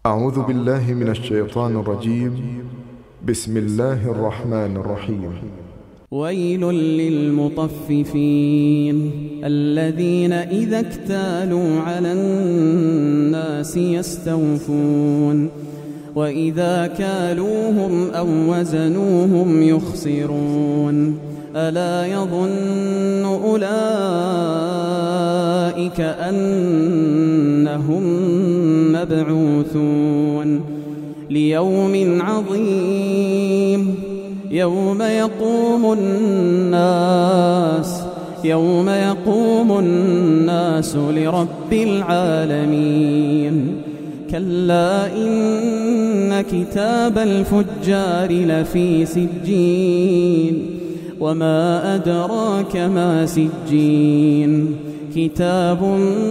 أعوذ بالله من الشيطان الرجيم. بسم الله الرحمن الرحيم. ويل للمطففين الذين إذا اكتالوا على الناس يستوفون وإذا كالوهم أو وزنوهم يخسرون ألا يظن أولئك أنهم مبعوثون ليوم عظيم يوم يقوم الناس لرب العالمين كلا إن كتاب الفجار لفي سجين وما أدراك ما سجين كتاب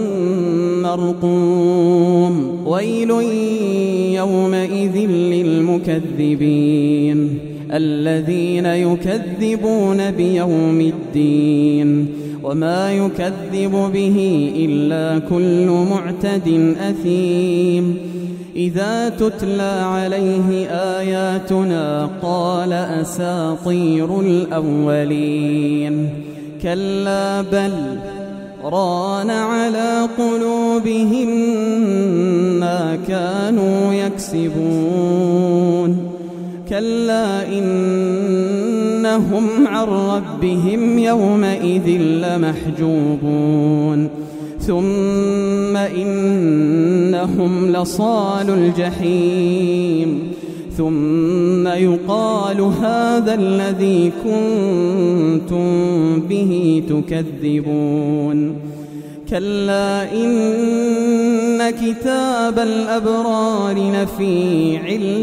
مرقوم ويل يومئذ للمكذبين الذين يكذبون بيوم الدين وما يكذب به إلا كل معتد أثيم إذا تتلى عليه آياتنا قال أساطير الأولين كلا بل ران على قلوبهم ما كانوا يكسبون كلا إنهم عن ربهم يومئذ لمحجوبون ثم إنهم لصال الجحيم ثم يقال هذا الذي كنتم به تكذبون كلا إن كتاب الأبرار لفي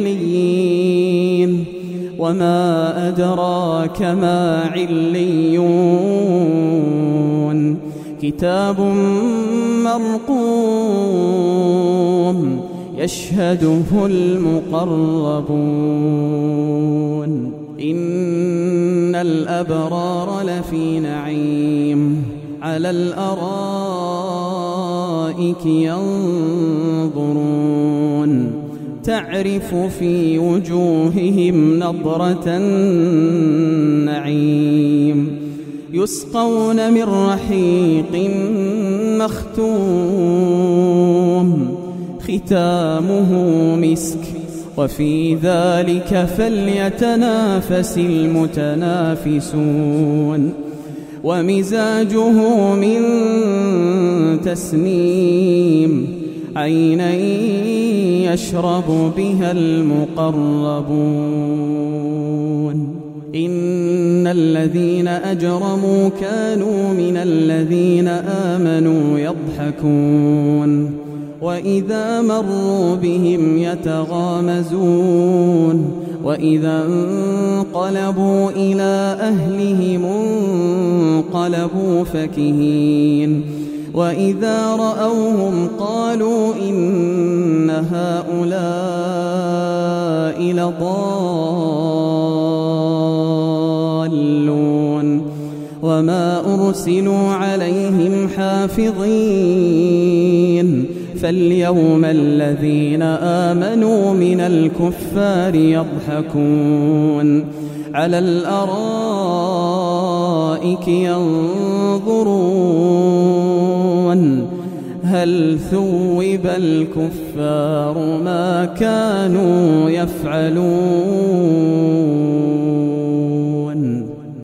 عليين وما أدراك ما عليون كتاب مرقوم يشهده المقربون إن الأبرار لفي نعيم على الأرائك ينظرون تعرف في وجوههم نضرة النعيم يسقون من رحيق مختوم ختامه مسك وفي ذلك فليتنافس المتنافسون ومزاجه من تسنيم عينا يشرب بها المقربون إن الذين أجرموا كانوا من الذين آمنوا يضحكون وإذا مروا بهم يتغامزون وإذا انقلبوا إلى أهلهم انقلبوا فكهين وإذا رأوهم قالوا إن هؤلاء لضالون وما أرسلوا عليهم حافظين فاليوم الذين آمنوا من الكفار يضحكون على الأرائك ينظرون هل ثوب الكفار ما كانوا يفعلون